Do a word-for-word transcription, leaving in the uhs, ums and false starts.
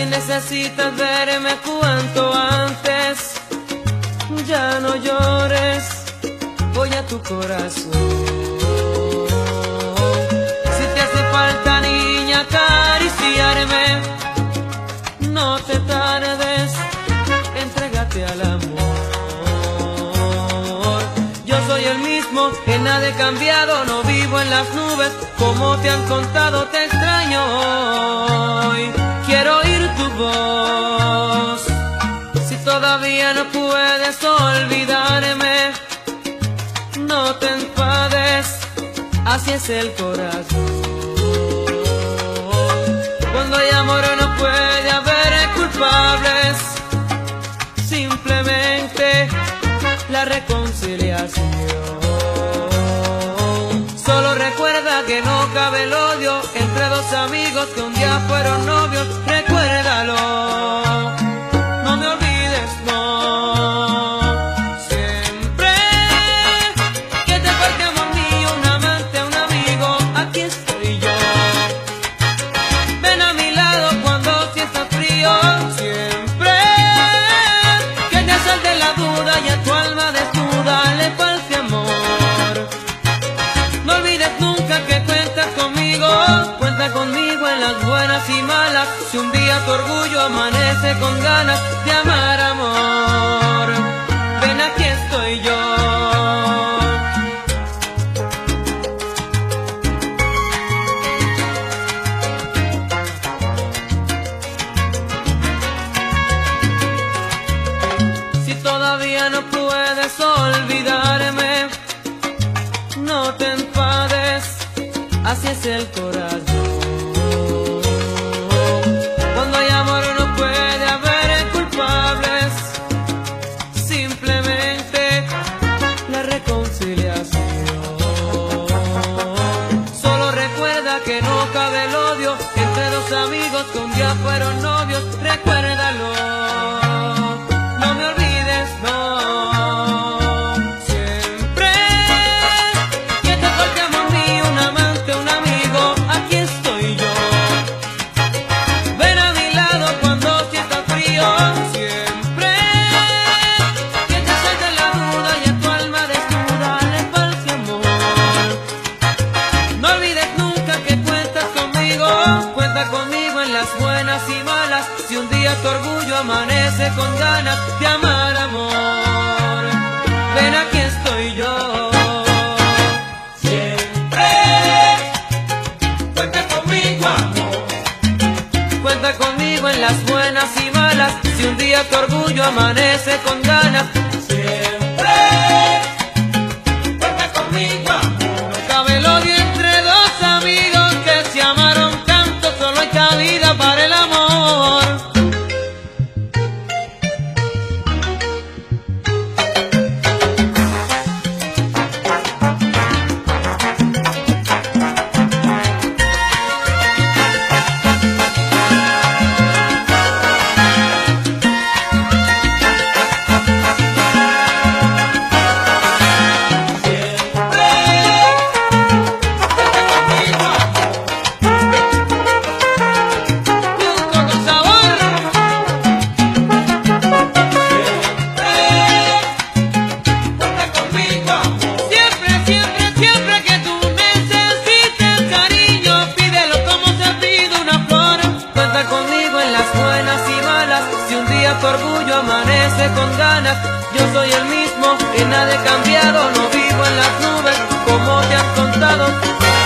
necesitas verme cuanto antes. Ya no llores, voy a tu corazón. Si te hace falta, niña, acariciarme, no te tardes, entrégate al amor. Yo soy el mismo, que nada he cambiado, no vivo en las nubes, como te han contado, te extraño hoy. Quiero oír tu voz, si todavía no puedes olvidarme, no te enfades, así es el corazón. Cuando hay amor no puede haber culpables, simplemente la reconciliación. Solo recuerda que no cabe el odio entre dos amigos que un día fueron novios. Recuérdalo, no me olvides, no. Siempre que te falte amor mío, un amante, un amigo, aquí estoy yo. Ven a mi lado cuando sientas frío. Siempre que te asalte la duda y a tu alma desnuda le falte amor. No olvides nunca que cuentas conmigo, cuenta conmigo en las buenas y malas. Si un día tu orgullo amanece con ganas de amar, amor, ven, aquí estoy yo. Si todavía no puedes olvidarme, no te enfades, así es el corazón. Cuando hay amor no puede haber culpables, simplemente la reconciliación. Solo recuerda que no cabe el odio entre dos amigos que un día fueron novios. Recuérdalo, no me olvides, no. Siempre que te falte amor mío, un amante, un amigo, aquí estoy yo. Ven a mi lado cuando sientas frío. Siempre que te salte la duda y a tu alma desnuda le falte amor. No olvides nunca que cuentas conmigo, cuenta conmigo en las buenas y malas. Si un día tu orgullo amanece con ganas de amar, amor, ven, aquí estoy yo. Siempre cuenta conmigo, amor. Cuenta conmigo en las buenas y malas. Si un día tu orgullo amanece con ganas, Siempre cuenta conmigo, amor. no cabe el odio entre dos amigos que se amaron tanto. Solo hay cabida para el amor. Tu orgullo amanece con ganas. Yo soy el mismo, que nada he cambiado, no vivo en las nubes, como te han contado.